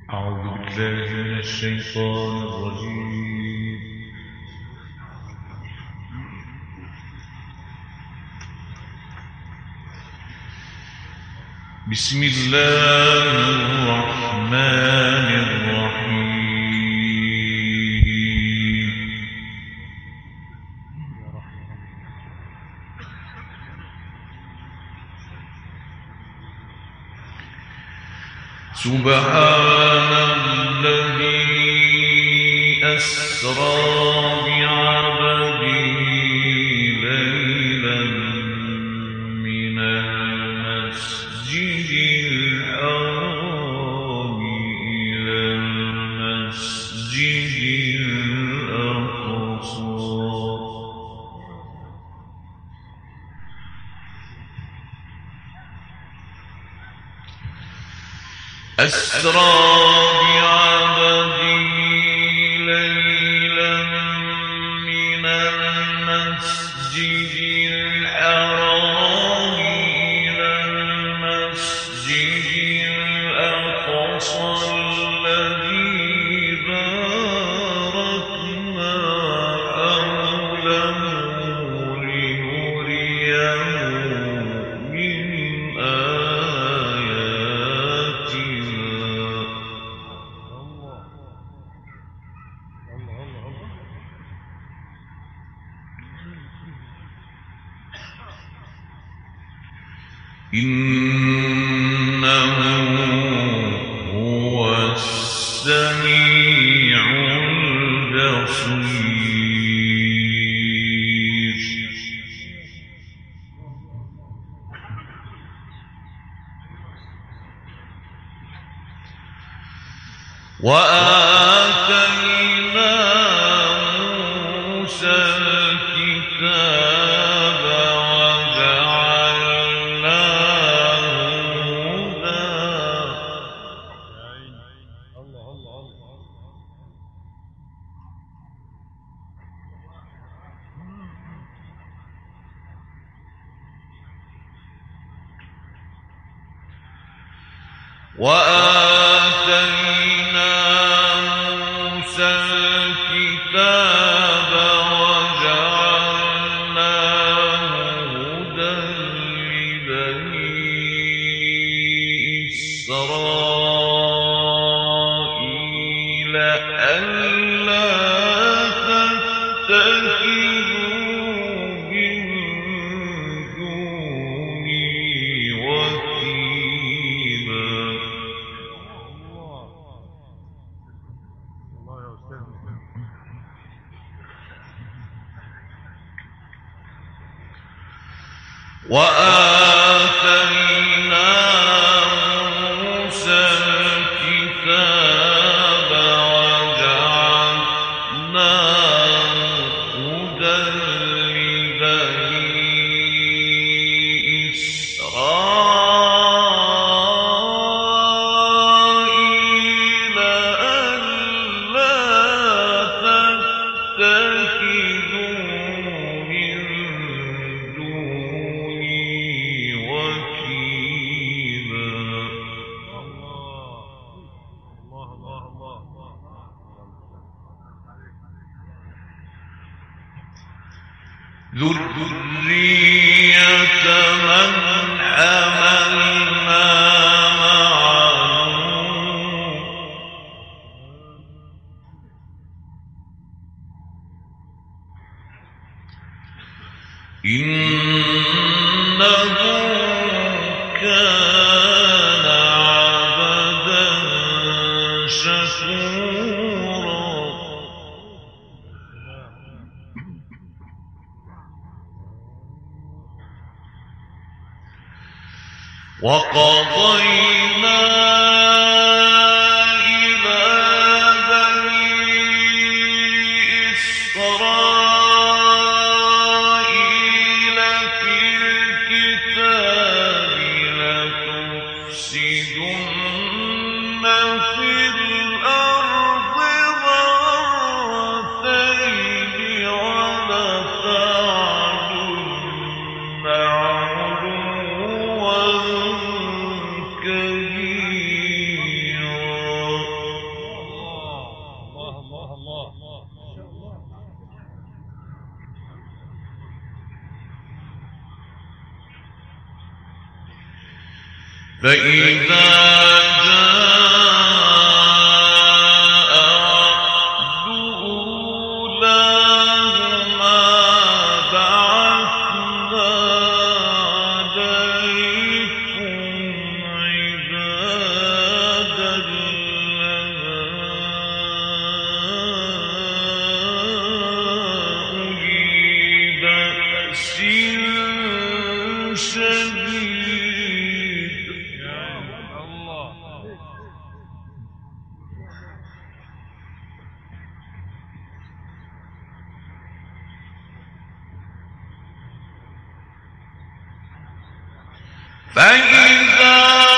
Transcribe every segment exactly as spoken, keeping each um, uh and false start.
أعوذ بالله من الشيطان الرجيم. بسم الله الرحمن الرحيم. سبحان الذي أسرى بعبده ليلا من المسجد الحرام إلى المسجد الأقصى أسرى بعبده ليلا من المسجد الحرام إلى المسجد الأقصى الذي باركنا حوله لنريه من إنه هو السميع البصير. وآتينا موسى الكتاب وآتينا موسى الكتاب وجعلناه هدى لبني إسرائيل ألا تتخذوا من دوني وكيلا. وآتينا موسى الكتاب وجعلناه هدى لبني إسرائيل ألا تتخذوا من دوني وكيلا. ذرية من حملنا مع إنه كان عبدا شكورا. وقضينا إلى بني إسرائيل في الكتاب لتفسدن في الأرض مرتين ولتعلن علوا كبيرا. فإذا جاء وعد أولاهما بعثنا عليكم عبادا لنا أولي بأس شديد. فإذا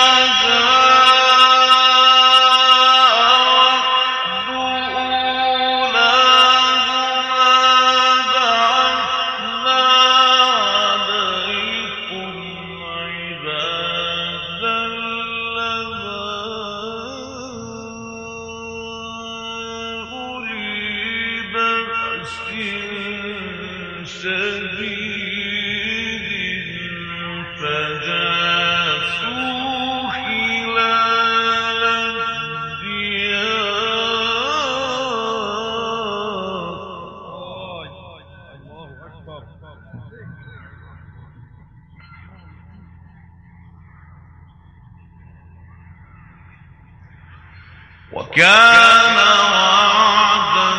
وكان وعدا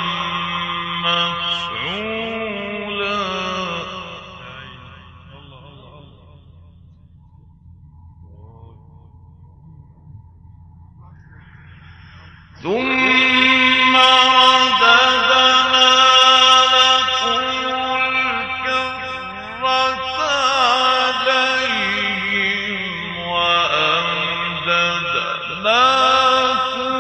مفعولا. ثم رددنا لكم الكرة عليهم وأمددناكم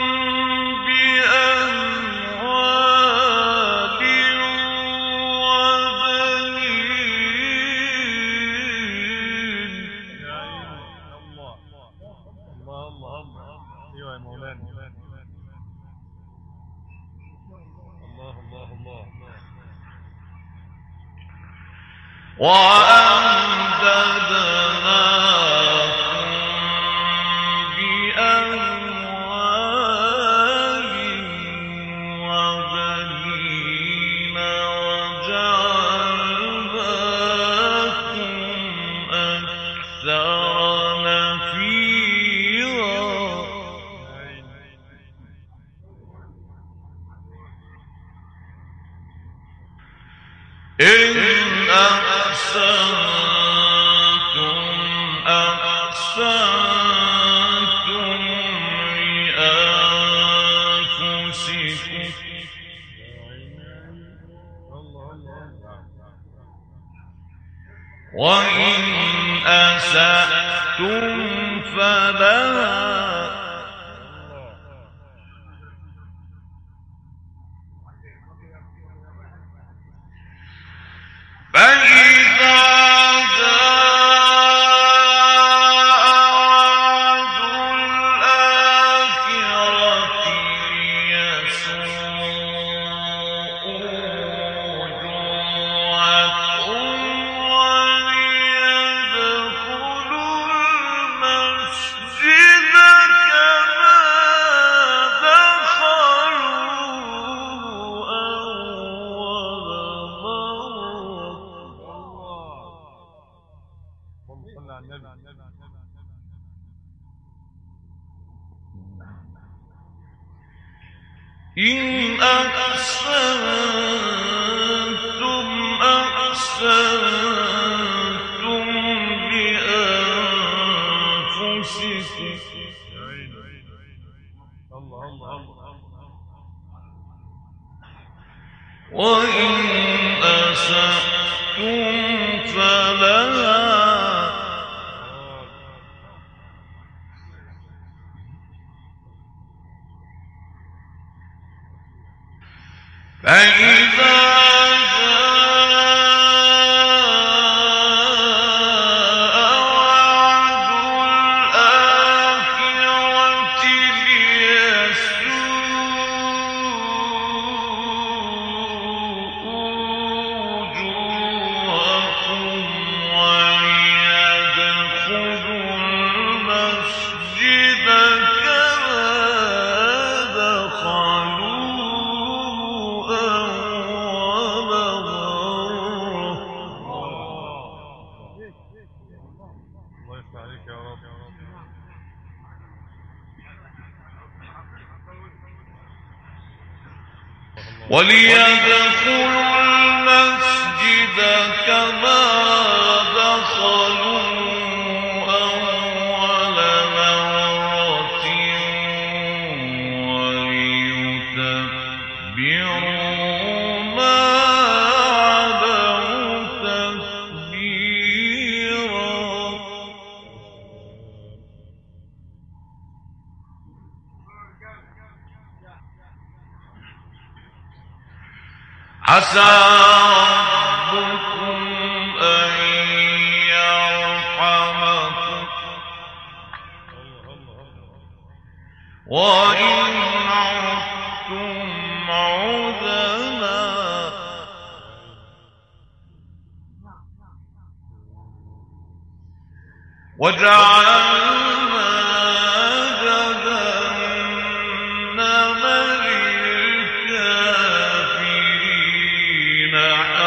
بأموال وبنين. الله الله الله. ايوه يا مولانا. الله الله الله. وأمددناكم بأموال وبنين وجعلناكم أكثر نفيرا. إن أحسنتم أحسنتم لأنفسكم وإن أسأتم فلها. فإذا جاء وعد الآخرة ليسوءوا وجوهكم وليدخلوا المسجد كما دخلوه أول مرة. صلى على النبي. إن أحسنتم أحسنتم لأنفسكم الله الله الله. وإن أسأتم فلها. فإذا جاء وعد الآخرة ليسوءوا وجوهكم وليدخلوا وليدخلوا المسجد كما دخلوا أول مرة وليتبروا ما علوا تتبيرا. عسى ربكم أن يرحمكم وإن عدتم عدنا وجعلنا جهنم للكافرين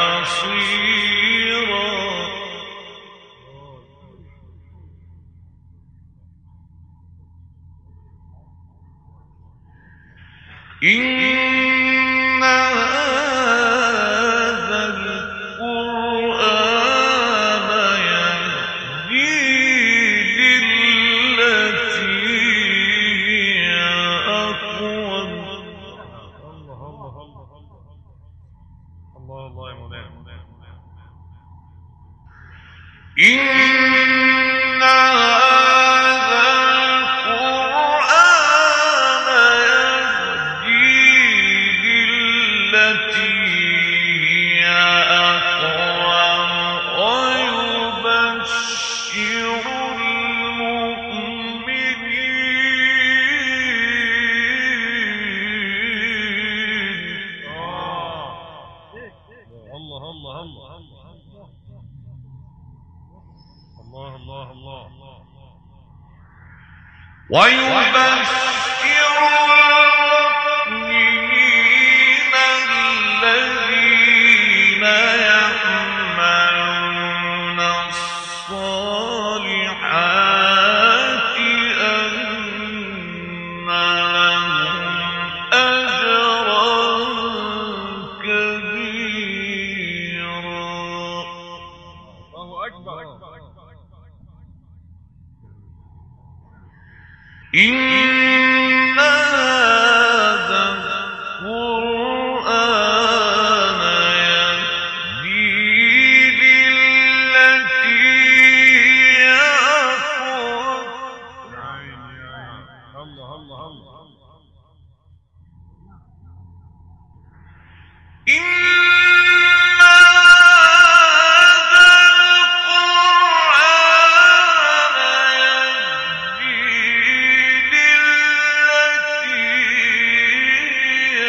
حصيرا. إن هذا القرآن يهدي للتي هي أقوم. الله الله الله الله يا مولانا. إن هذا القرآن يهدي للتي هي أقوم ويبشر المؤمنين الله الله الله الله الله الله ويبشر المؤمنين الذين يعملون الصالحات أن لهم أجرا كبيرا. الله أكبر. إن هذا القرآن يهدي للتي هي أقوم. يا عيني يا عيني. الله الله الله. إن هذا القرآن يهدي للتي هي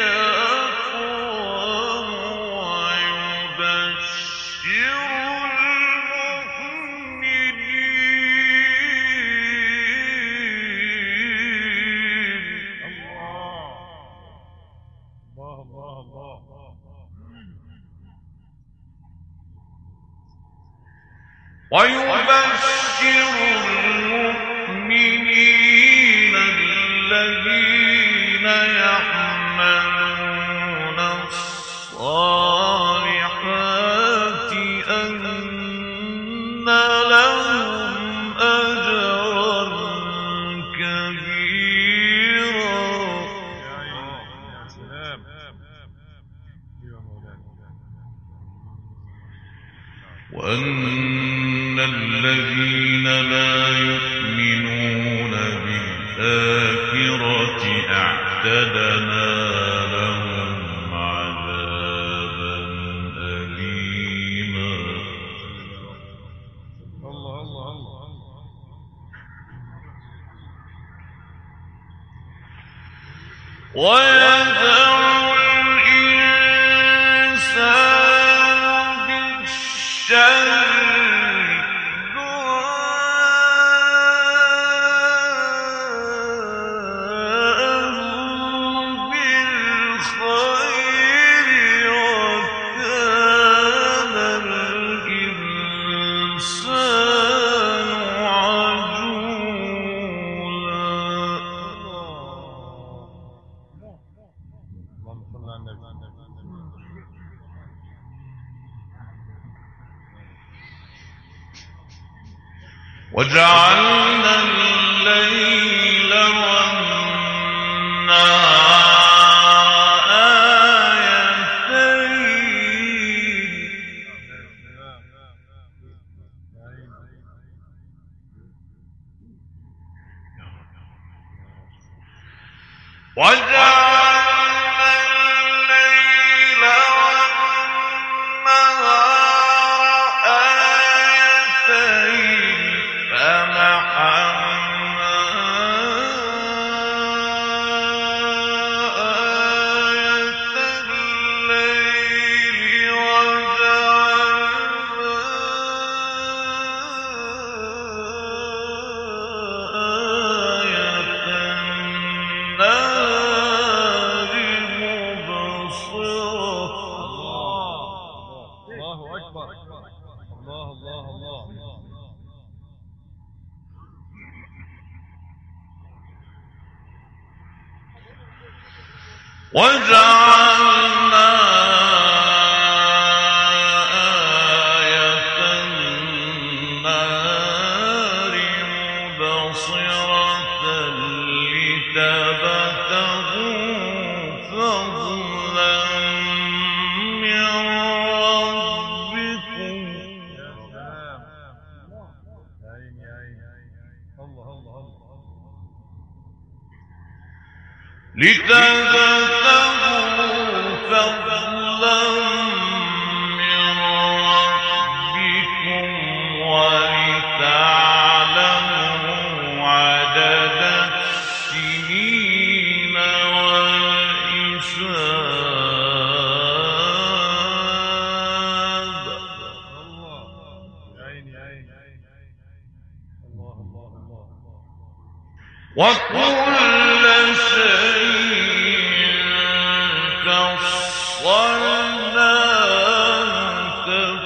أقوم ويبشر المؤمنين. الله الله الله الله. ويبشر المؤمنين الذين يعملون الصالحات أن لهم أجرا كبيرا. يا عيني يا سلام. ايوه مولانا. وأن الذين لا يؤمنون بالآخرة أعتدنا لهم عذابا أليما. الله الله الله. ويدعو الإنسان بالشر دعاءه بالخير وكان الإنسان عجولا. وجعلنا الليل والنهار آيتين وجعلنا الليل والنهار آيتين فمحونا آية الليل وجعلنا آية النهار مبصرة. الله أكبر. الله الله الله. وجعلنا آية النهار مبصرة لتبتغوا فضلا من ربكم يا سلام. يا عيني يا عيني. الله الله الله. لتبتغوا فضلا من ربكم ولتعلموا عدد السنين والحساب. الله. يا عيني يا عيني. الله الله الله. وكل شيء فصلناه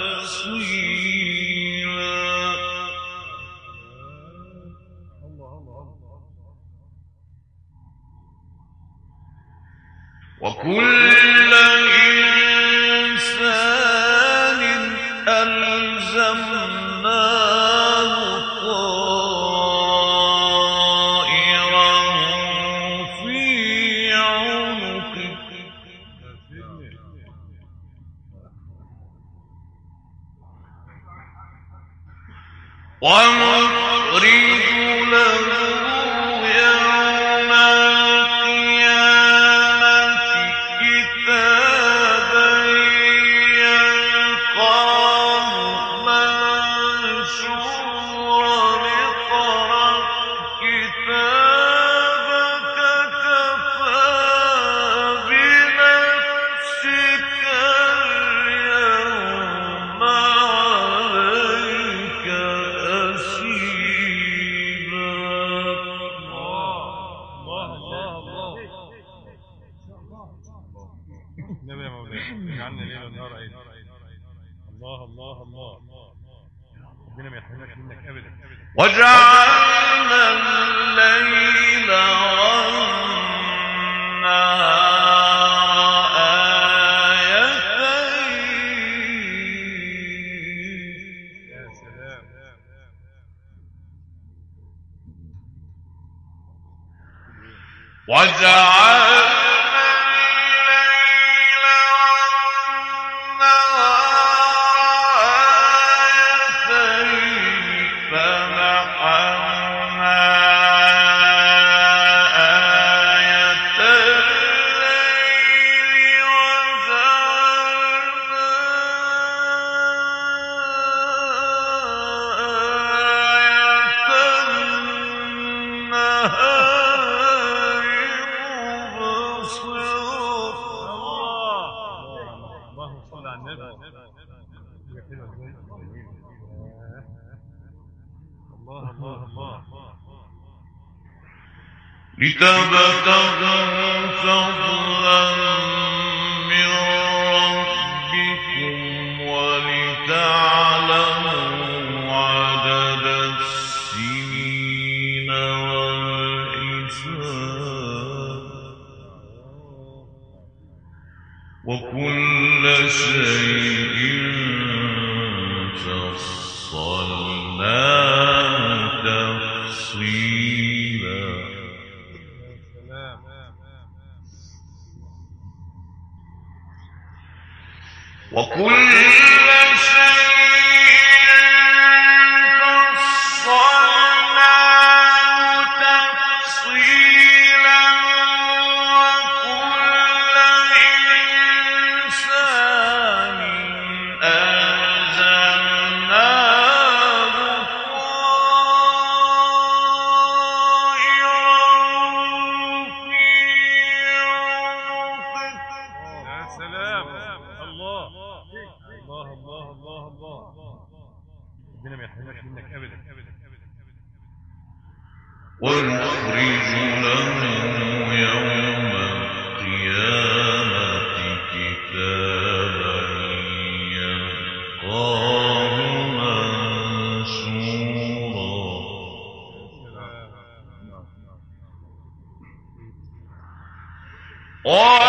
تفصيلا. الله الله الله. وكل إنسان ألزمناه طائره في عنقه ونخرج له يوم القيامة كتابا يلقاه منشورا اقرأ كتابك كفى بنفسك اليوم عليك حسيبا. الله الله الله. نبي يا مولانا اجعلنا ليل ونهار عيد. الله الله الله. ربنا ما يحرمك منك ابدا. وجعلنا الليل والنهار آيتين يا سلام. وجعلنا الليل والنهار آيتين فمحونا آية الليل وجعلنا آية النهار مبصرة. اللهم صل على النبي. الله الله الله. لتبتغوا فضلا من ربكم ولتعلموا عدد السنين والحساب. وكل شيء فصلناه وكل شيء فصلناه تفصيلا وكل إنسان ألزمناه طائره في عنقه. يا سلام. الله الله الله الله الله. ربنا ما يحرمك منك ابدا. ونخرج له يوم القيامة كتابا يلقاه منشورا.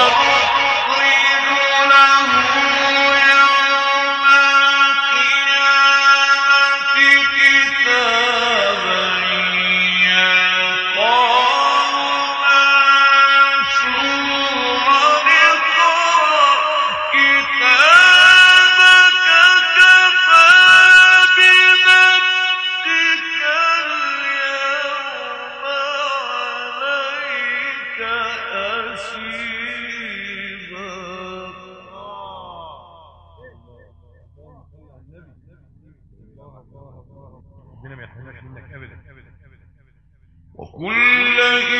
ربنا ما يحرمك منك ابدا. وكل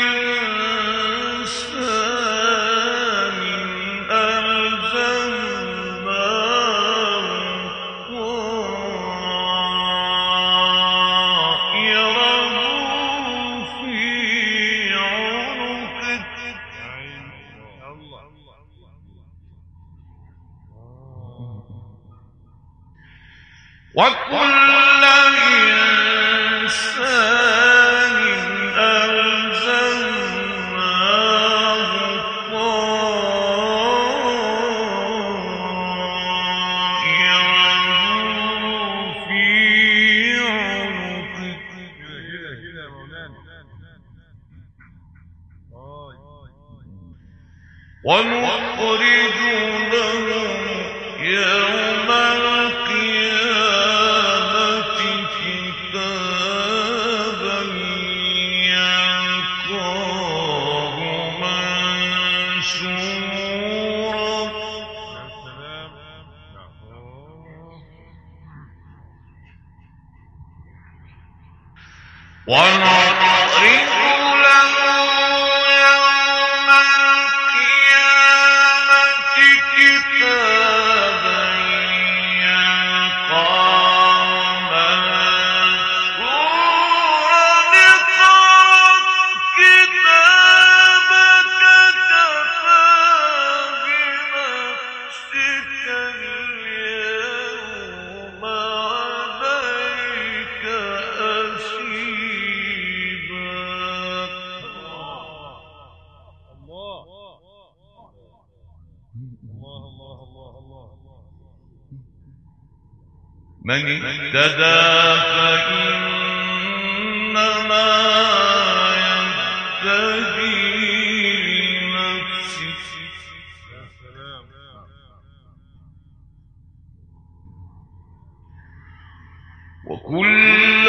إنسان ألزمناه طائره في عنقه. وكل إنسان ألزمناه طائره في عنقه. كده كده كده يا مولانا. ونخرج له يوم القيامة كتابا يلقاه منشورا. يا سلام. ونخرج له يوم القيامة كتابا يلقاه منشورا. اقرأ كتابك كفى بنفسك اليوم عليك حسيبا. الله الله الله الله الله. من اهتدى فإنما يهتدي لنفسه. يا سلام. وكل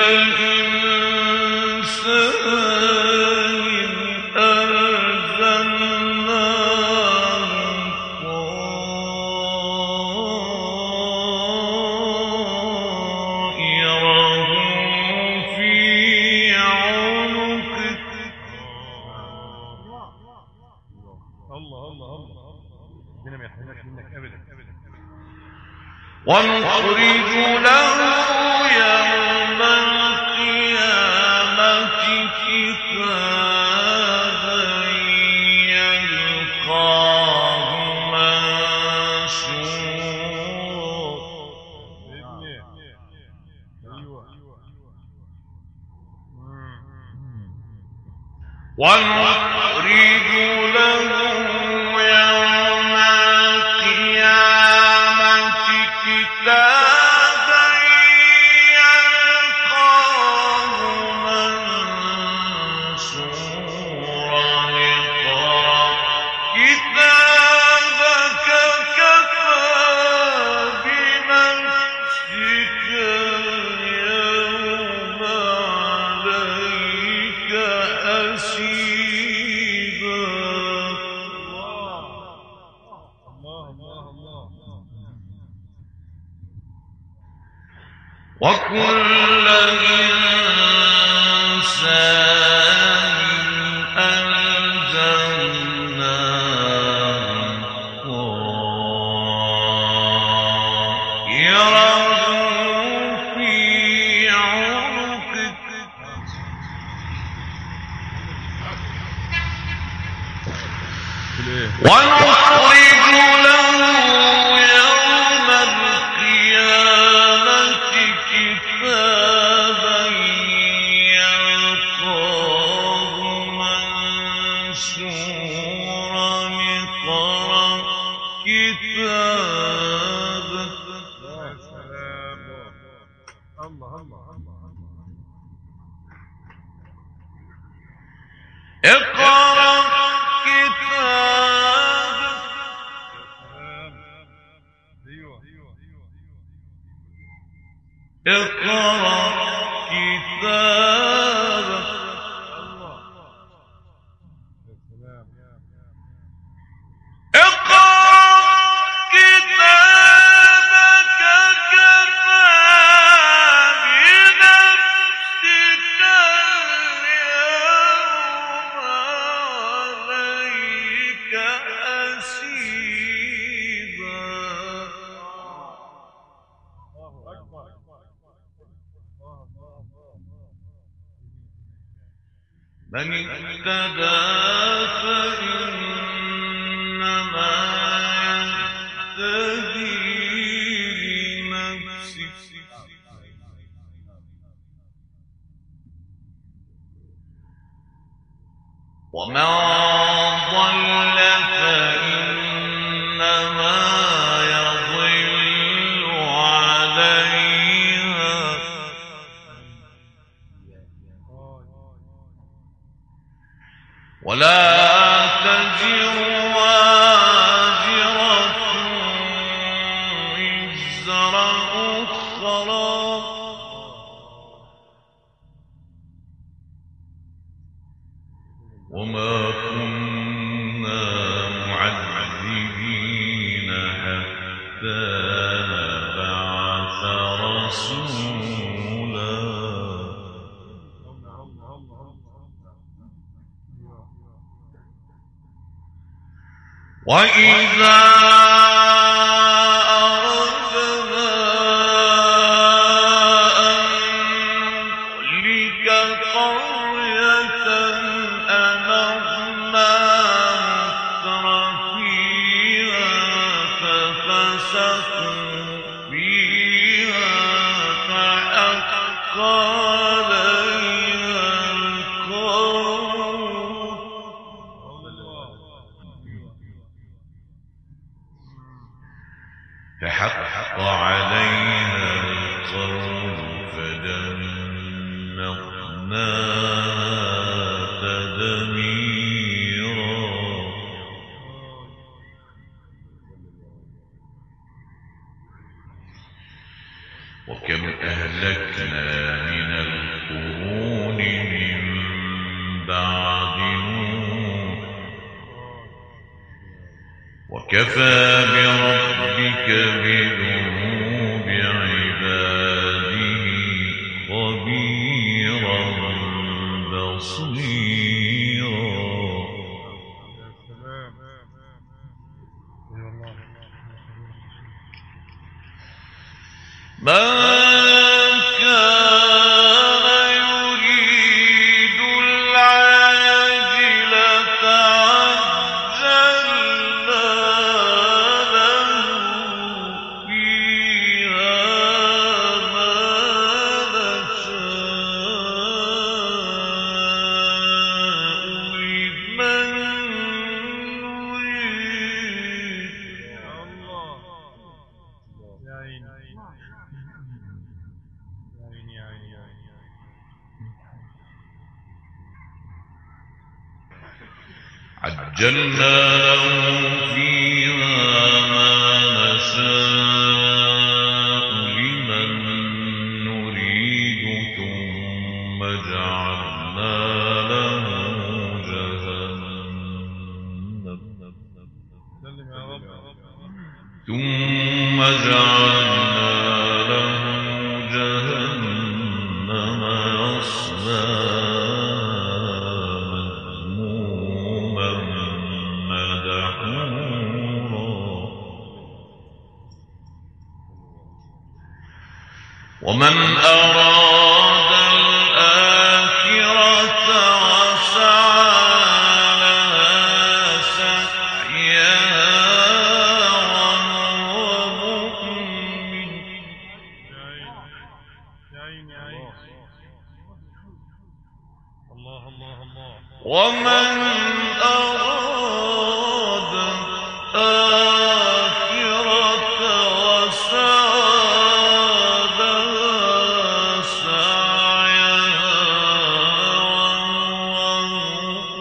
إنسان ألزمناه طائره في عنقه. الله الله الله. ربنا ما يحرمك منك ابدا. ونخرج له يوم القيامة كتابا يلقاه منشورا. ايوه. ونخرج له يوم القيامة كتابا يلقاه منشورا. اقرأ كتابك كفى وكل إنسان ألزمناه طائره في عنقه ونخرج له يوم القيامة كتابا يلقاه منشورا اقرأ كتابك. يا سلام. الله الله الله. اقرأ كتابك. ايوه. اقرأ كتابك. الله. يا سلام. اقرأ كتابك كفى بنفسك اليوم عليك حسيبا. الله أكبر. الله الله الله. من اهتدى فإنما يهتدي لنفسه ومن ضل فإنما يضل عليها ولا تزر وازرة وزر أخرى وما كنا معذبين حتى نبعث رسولا. وإذا أردنا أن نهلك قرية أمرنا مترفيها ففسقوا فيها فحق عليها القول فحق عليها القول فدمرناها تدميرا. وكم أهلكنا من القرون من بعد نوح وكفى بربك بذنوب عباده خبيرا بصيرا. من كان يريد العاجلة عجلنا له فيها ما نشاء لمن نريد. يا عيني. يا عيني يا عيني. عجلنا له فيها ما نشاء لمن نريد ثم جعلنا له جهنم سلم يا رب. ثم جعلنا له جهنم ومن أراد الآخرة وسعى لها سعيها وهو مؤمن ومن أراد الآخرة وسعى لها سعيها وهو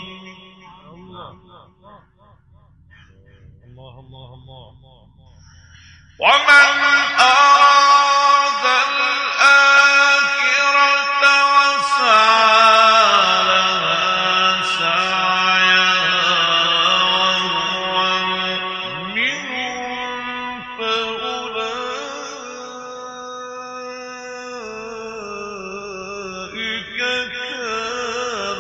مؤمن ومن أراد الآخرة وسعى لها سعيها وهو مؤمن فأولئك كان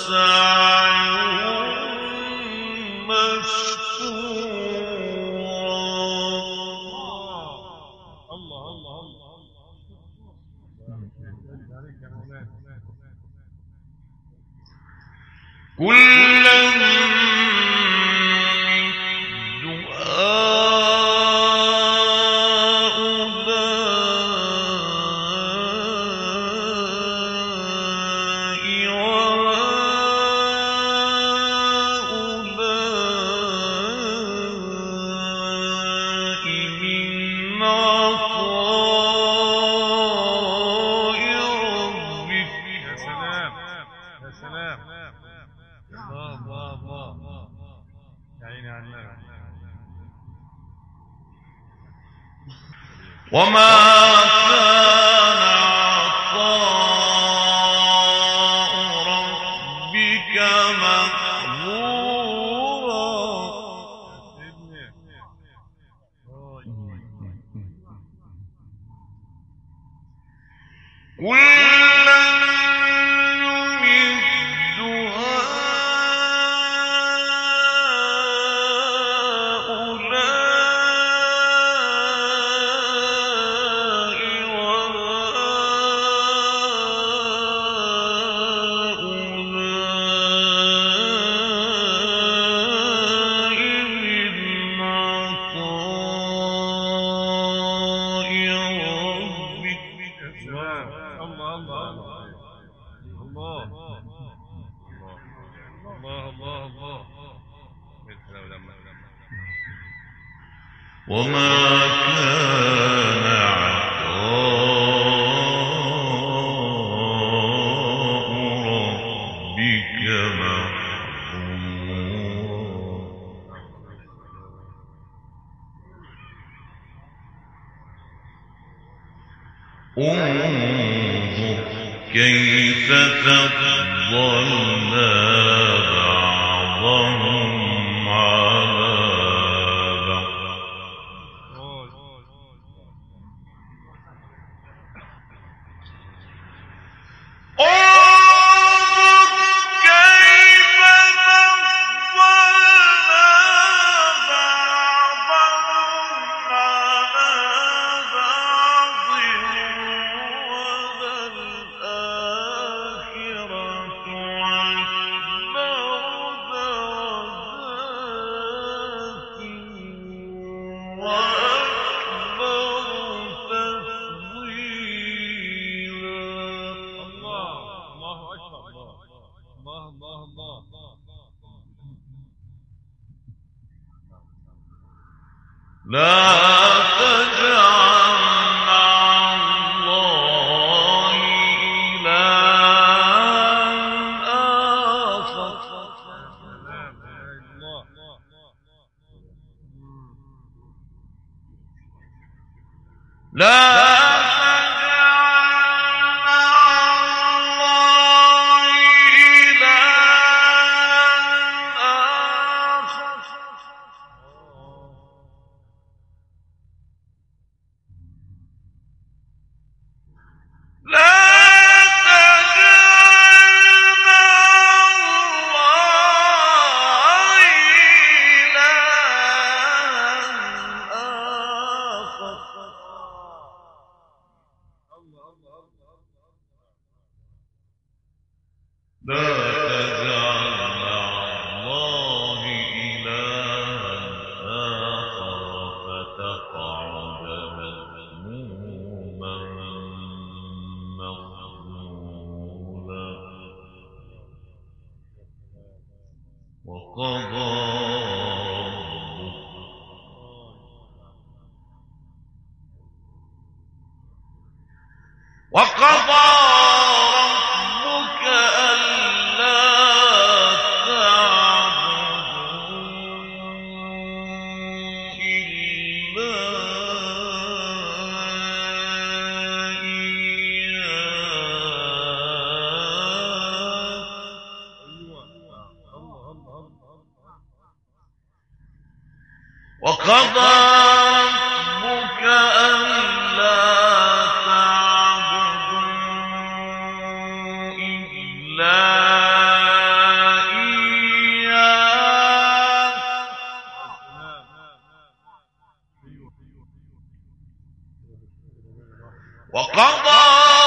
سعيهم مشكورا. كلا نمد هؤلاء وهؤلاء من عطاء ربك. يا سلام يا سلام. الله الله الله. يا عيني على النبي. وما كان عطاء ربك محظورا. كلا نمد هؤلاء وهؤلاء من عطاء ربك. الله الله الله الله الله الله. وما كان عطاء ربك محظورا. انظر كيف فضلنا بعضهم على بعض. انظر كيف فضلنا بعضهم على بعض وللآخرة لا تجعل مع الله إلها آخر. لا وقضى وقضى ربك ألا تعبدوا إلا وقضى ربك ألا تعبدوا إلا إياه وقضى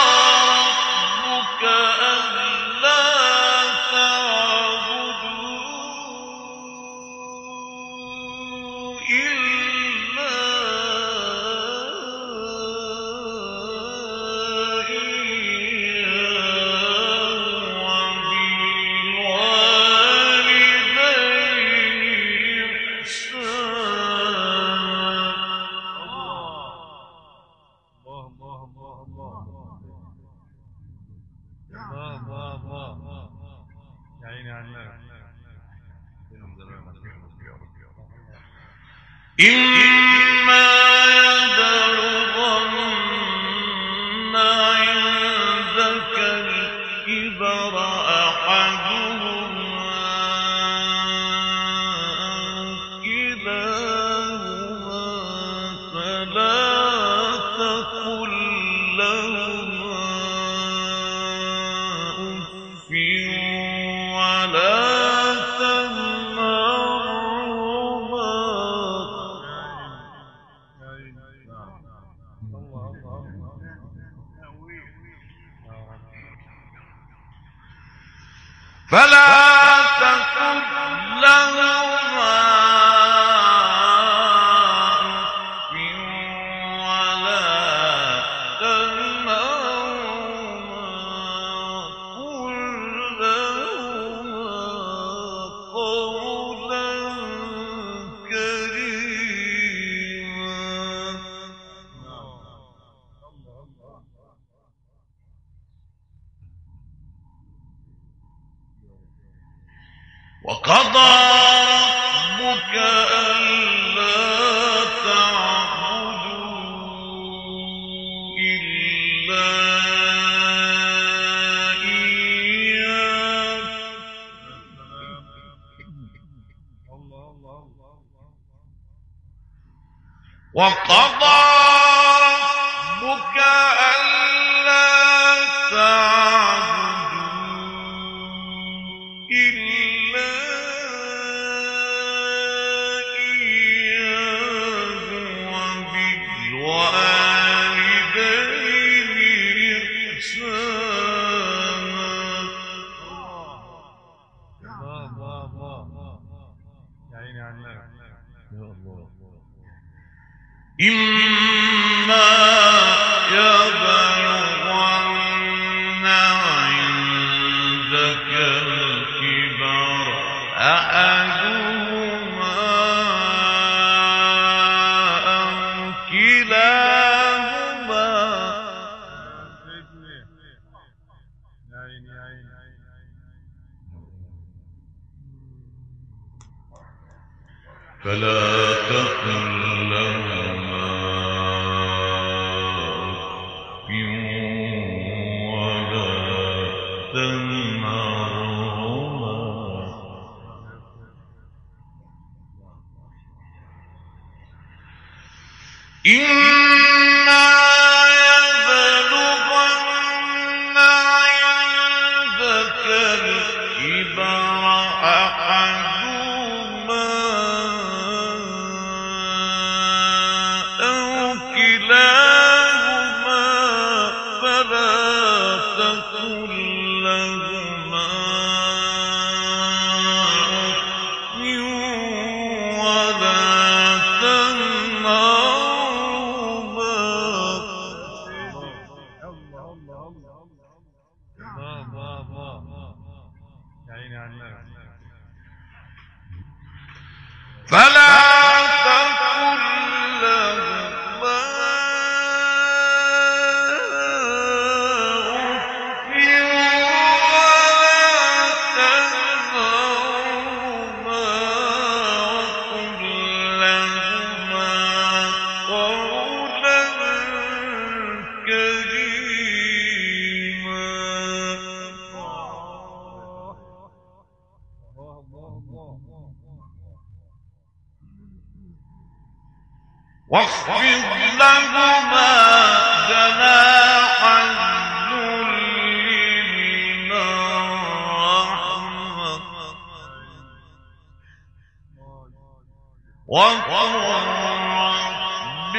ربك ألا تعبدوا إلا إما يبلغن عندك الكبر أحدهما أو كلاهما فلا تقل لهما أف ولا فلا تقل لهما أف ولا تنهرهما وقل لهما قولا كريما. وقضى ربك ألا تعبدوا إلا إياه وقضى ربك ألا تعبدوا إلا إما يبلغن عندك الكبر أحدهما أو كلاهما فلا تقل لهما أف ولا تنهرهما إما يبلغن عندك الكبر أحدهما أو كلاهما فلا تقل لهما أف ولا تنهرهما واخفض لهما جناح الذل من الرحمة وقل رب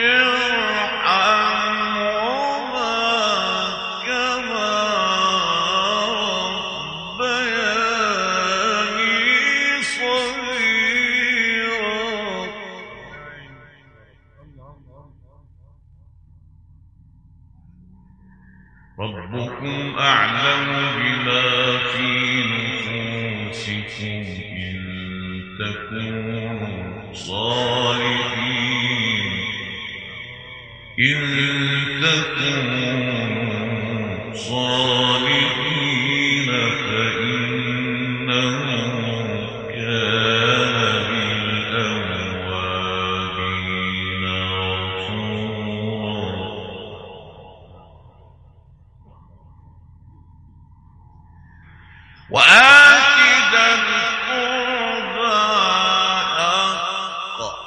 ارحمهما كما ربياني صغيرا. ربكم أعلم بما في نفوسكم إن تكونوا صالحين إن تكونوا صالحين فإنه كان للأوابين غفورا. وآت ذا القربى حقه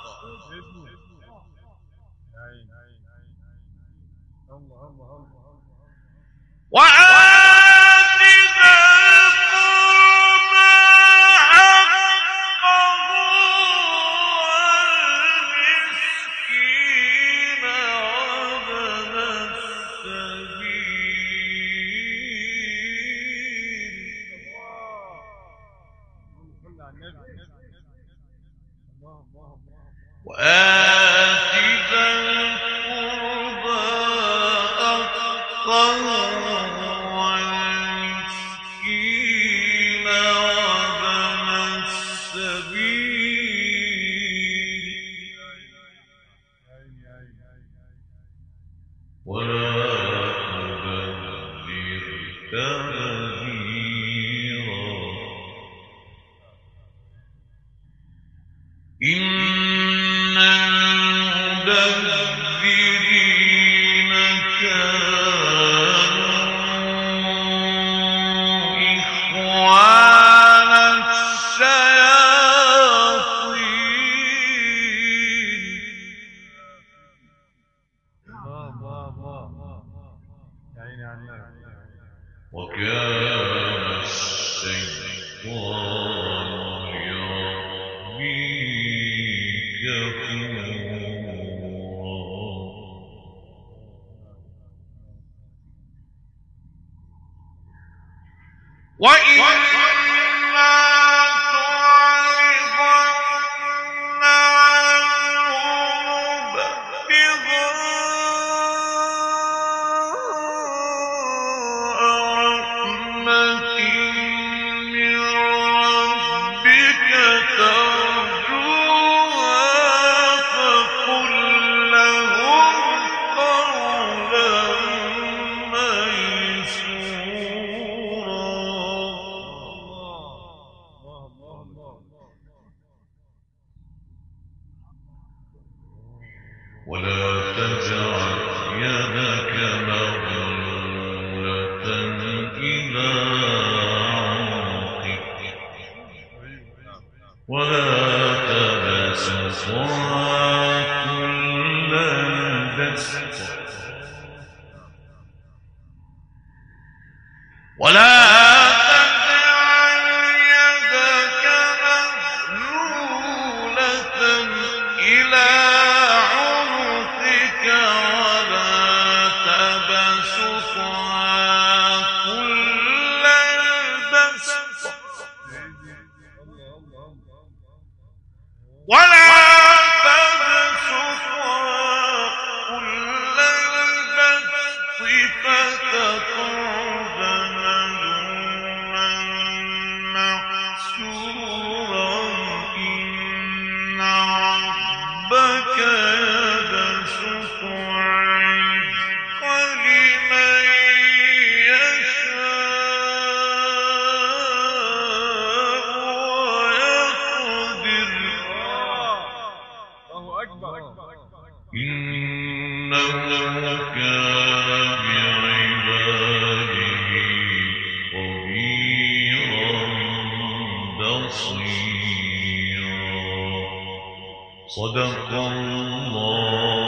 وآت ذا القربى حقه والمسكين وابن السبيل وآت ذا القربى حقه والمسكين وابن السبيل ولا تبذر تبذيرا. إن المبذرين كانوا إخوان الشياطين وكان الشيطان لربه كفورا. وإما تعرضن عنهم ابتغاء رحمة من ربك ترجوها فقل لهم قولا ميسورا. ولا تجعل يدك مغلولة إلى عنقك ولا تبسطها كل البسط ولا تجعل يدك مغلولة إلى عنقك ولا تبسطها كل البسط ولا تبسطها كل البسط فتقعد ملوما محسورا. إن ربك يبسط الرزق لمن يشاء ويقدر إنه كان بعباده خبيرا صدق الله